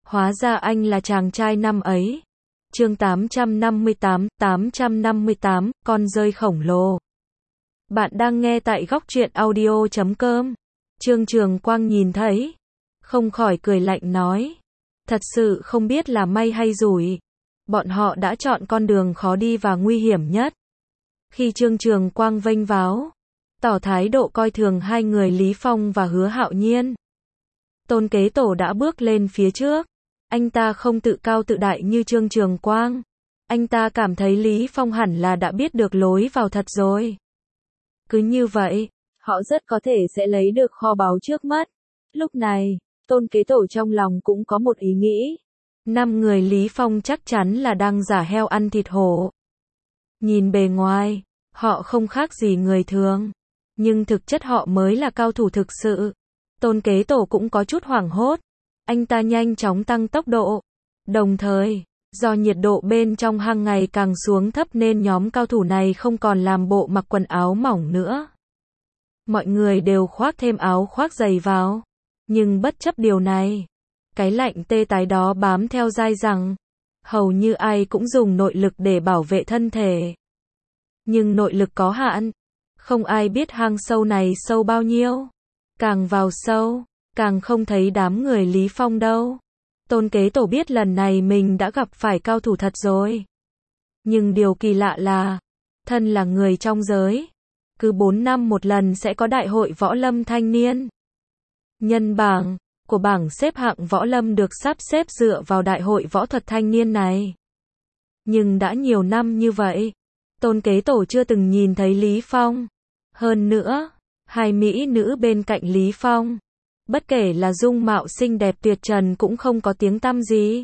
Hóa ra anh là chàng trai năm ấy. Chương 858, con dơi khổng lồ. Bạn đang nghe tại góc truyện audio.com. Trương Trường Quang nhìn thấy, không khỏi cười lạnh nói. Thật sự không biết là may hay rủi. Bọn họ đã chọn con đường khó đi và nguy hiểm nhất. Khi Trương Trường Quang vênh váo, tỏ thái độ coi thường hai người Lý Phong và Hứa Hạo Nhiên, Tôn Kế Tổ đã bước lên phía trước. Anh ta không tự cao tự đại như Trương Trường Quang. Anh ta cảm thấy Lý Phong hẳn là đã biết được lối vào thật rồi. Cứ như vậy, họ rất có thể sẽ lấy được kho báu trước mắt. Lúc này, Tôn Kế Tổ trong lòng cũng có một ý nghĩ. 5 người Lý Phong chắc chắn là đang giả heo ăn thịt hổ. Nhìn bề ngoài, họ không khác gì người thường. Nhưng thực chất họ mới là cao thủ thực sự. Tôn Kế Tổ cũng có chút hoảng hốt. Anh ta nhanh chóng tăng tốc độ. Đồng thời, do nhiệt độ bên trong hang ngày càng xuống thấp nên nhóm cao thủ này không còn làm bộ mặc quần áo mỏng nữa. Mọi người đều khoác thêm áo khoác dày vào. Nhưng bất chấp điều này, cái lạnh tê tái đó bám theo dai dẳng. Hầu như ai cũng dùng nội lực để bảo vệ thân thể. Nhưng nội lực có hạn. Không ai biết hang sâu này sâu bao nhiêu. Càng vào sâu, càng không thấy đám người Lý Phong đâu. Tôn Kế Tổ biết lần này mình đã gặp phải cao thủ thật rồi. Nhưng điều kỳ lạ là, thân là người trong giới, cứ 4 năm một lần sẽ có đại hội võ lâm thanh niên. Nhân bảng của bảng xếp hạng võ lâm được sắp xếp dựa vào đại hội võ thuật thanh niên này. Nhưng đã nhiều năm như vậy, Tôn Kế Tổ chưa từng nhìn thấy Lý Phong. Hơn nữa, hai mỹ nữ bên cạnh Lý Phong, bất kể là dung mạo xinh đẹp tuyệt trần cũng không có tiếng tăm gì.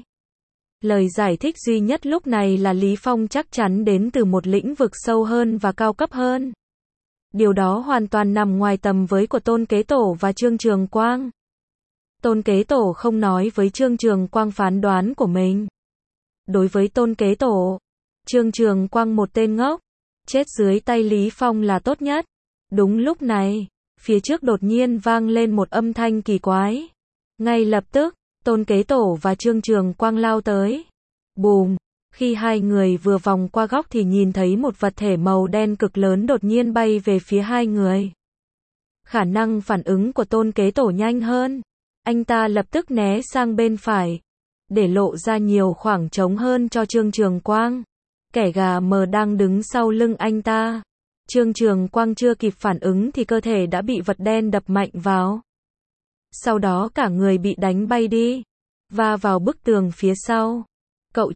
Lời giải thích duy nhất lúc này là Lý Phong chắc chắn đến từ một lĩnh vực sâu hơn và cao cấp hơn. Điều đó hoàn toàn nằm ngoài tầm với của Tôn Kế Tổ và Trương Trường Quang. Tôn Kế Tổ không nói với Trương Trường Quang phán đoán của mình. Đối với Tôn Kế Tổ, Trương Trường Quang một tên ngốc, chết dưới tay Lý Phong là tốt nhất. Đúng lúc này, phía trước đột nhiên vang lên một âm thanh kỳ quái. Ngay lập tức, Tôn Kế Tổ và Trương Trường Quang lao tới. Bùm! Khi hai người vừa vòng qua góc thì nhìn thấy một vật thể màu đen cực lớn đột nhiên bay về phía hai người. Khả năng phản ứng của Tôn Kế Tổ nhanh hơn. Anh ta lập tức né sang bên phải, để lộ ra nhiều khoảng trống hơn cho Trương Trường Quang. Kẻ gà mờ đang đứng sau lưng anh ta. Trương Trường Quang chưa kịp phản ứng thì cơ thể đã bị vật đen đập mạnh vào. Sau đó cả người bị đánh bay đi, va vào bức tường phía sau. Cậu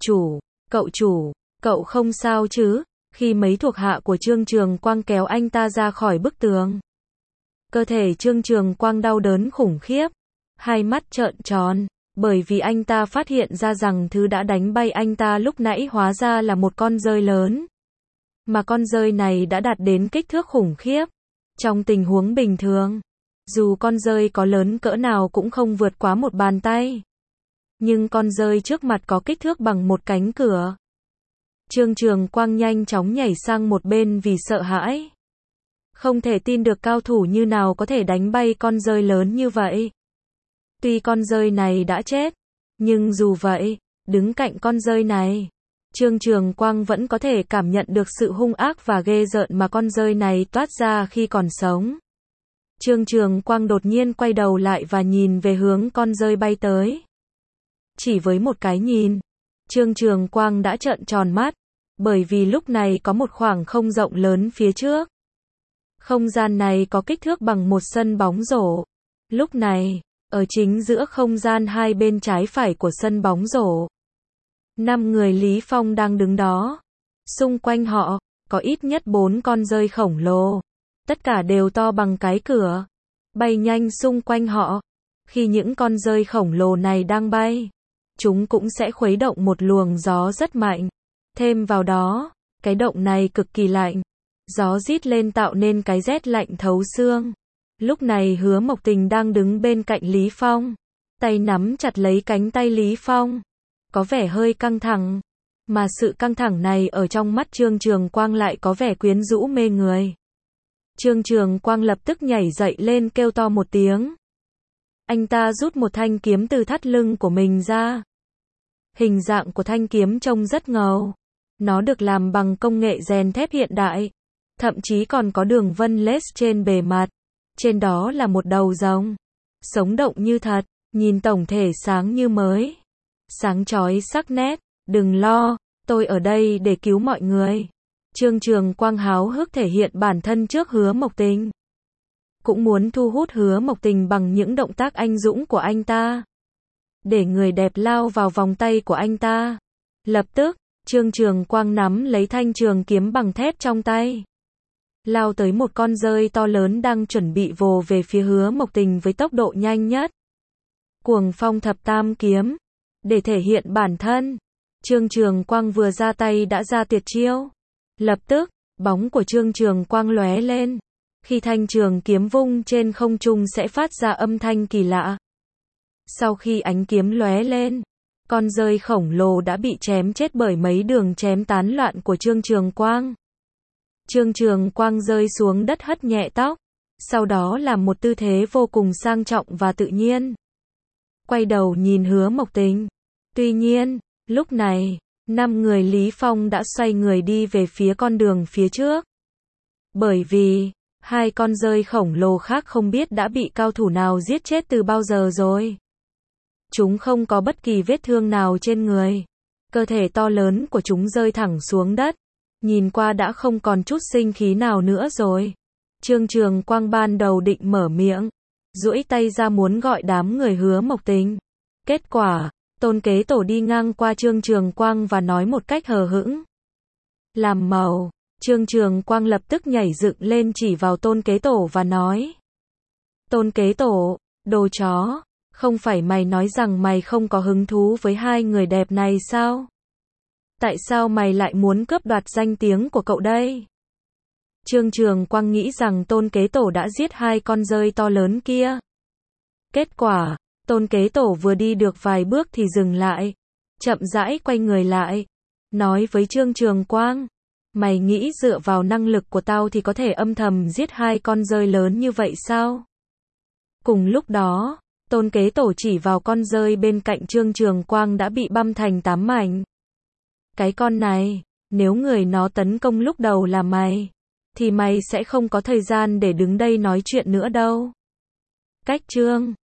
chủ, cậu không sao chứ? Khi mấy thuộc hạ của Trương Trường Quang kéo anh ta ra khỏi bức tường, cơ thể Trương Trường Quang đau đớn khủng khiếp, hai mắt trợn tròn, bởi vì anh ta phát hiện ra rằng thứ đã đánh bay anh ta lúc nãy hóa ra là một con dơi lớn. Mà con dơi này đã đạt đến kích thước khủng khiếp. Trong tình huống bình thường, dù con dơi có lớn cỡ nào cũng không vượt quá một bàn tay. Nhưng con dơi trước mặt có kích thước bằng một cánh cửa. Trương Trường Quang nhanh chóng nhảy sang một bên vì sợ hãi. Không thể tin được cao thủ như nào có thể đánh bay con dơi lớn như vậy. Tuy con dơi này đã chết, nhưng dù vậy, đứng cạnh con dơi này, Trương Trường Quang vẫn có thể cảm nhận được sự hung ác và ghê rợn mà con dơi này toát ra khi còn sống. Trương Trường Quang đột nhiên quay đầu lại và nhìn về hướng con dơi bay tới. Chỉ với một cái nhìn, Trương Trường Quang đã trợn tròn mắt, bởi vì lúc này có một khoảng không rộng lớn phía trước. Không gian này có kích thước bằng một sân bóng rổ. Lúc này, ở chính giữa không gian hai bên trái phải của sân bóng rổ, 5 người Lý Phong đang đứng đó. Xung quanh họ, có ít nhất 4 con dơi khổng lồ. Tất cả đều to bằng cái cửa. Bay nhanh xung quanh họ. Khi những con dơi khổng lồ này đang bay, chúng cũng sẽ khuấy động một luồng gió rất mạnh. Thêm vào đó, cái động này cực kỳ lạnh. Gió rít lên tạo nên cái rét lạnh thấu xương. Lúc này Hứa Mộc Tình đang đứng bên cạnh Lý Phong. Tay nắm chặt lấy cánh tay Lý Phong. Có vẻ hơi căng thẳng, mà sự căng thẳng này ở trong mắt Trương Trường Quang lại có vẻ quyến rũ mê người. Trương Trường Quang lập tức nhảy dậy lên kêu to một tiếng. Anh ta rút một thanh kiếm từ thắt lưng của mình ra. Hình dạng của thanh kiếm trông rất ngầu. Nó được làm bằng công nghệ rèn thép hiện đại. Thậm chí còn có đường vân lace trên bề mặt. Trên đó là một đầu rồng. Sống động như thật, nhìn tổng thể sáng như mới. Sáng chói sắc nét, đừng lo, tôi ở đây để cứu mọi người. Trương Trường Quang háo hức thể hiện bản thân trước Hứa Mộc Tình. Cũng muốn thu hút Hứa Mộc Tình bằng những động tác anh dũng của anh ta. Để người đẹp lao vào vòng tay của anh ta. Lập tức, Trương Trường Quang nắm lấy thanh trường kiếm bằng thép trong tay. Lao tới một con dơi to lớn đang chuẩn bị vồ về phía Hứa Mộc Tình với tốc độ nhanh nhất. Cuồng phong thập tam kiếm. Để thể hiện bản thân, Trương Trường Quang vừa ra tay đã ra tuyệt chiêu. Lập tức, bóng của Trương Trường Quang lóe lên. Khi thanh trường kiếm vung trên không trung sẽ phát ra âm thanh kỳ lạ. Sau khi ánh kiếm lóe lên, con dơi khổng lồ đã bị chém chết bởi mấy đường chém tán loạn của Trương Trường Quang. Trương Trường Quang rơi xuống đất hất nhẹ tóc, sau đó làm một tư thế vô cùng sang trọng và tự nhiên. Quay đầu nhìn Hứa Mộc Tình. Tuy nhiên, lúc này, 5 người Lý Phong đã xoay người đi về phía con đường phía trước. Bởi vì, 2 con dơi khổng lồ khác không biết đã bị cao thủ nào giết chết từ bao giờ rồi. Chúng không có bất kỳ vết thương nào trên người. Cơ thể to lớn của chúng rơi thẳng xuống đất. Nhìn qua đã không còn chút sinh khí nào nữa rồi. Trương Trường Quang ban đầu định mở miệng, duỗi tay ra muốn gọi đám người Hứa Mộc Tình. Kết quả, Tôn Kế Tổ đi ngang qua Trương Trường Quang và nói một cách hờ hững. Làm màu, Trương Trường Quang lập tức nhảy dựng lên chỉ vào Tôn Kế Tổ và nói. Tôn Kế Tổ, đồ chó, không phải mày nói rằng mày không có hứng thú với 2 người đẹp này sao? Tại sao mày lại muốn cướp đoạt danh tiếng của cậu đây? Trương Trường Quang nghĩ rằng Tôn Kế Tổ đã giết 2 con dơi to lớn kia. Kết quả, Tôn Kế Tổ vừa đi được vài bước thì dừng lại, chậm rãi quay người lại, nói với Trương Trường Quang, mày nghĩ dựa vào năng lực của tao thì có thể âm thầm giết 2 con dơi lớn như vậy sao? Cùng lúc đó, Tôn Kế Tổ chỉ vào con dơi bên cạnh Trương Trường Quang đã bị băm thành 8 mảnh. Cái con này, nếu người nó tấn công lúc đầu là mày, thì mày sẽ không có thời gian để đứng đây nói chuyện nữa đâu. Cách Trương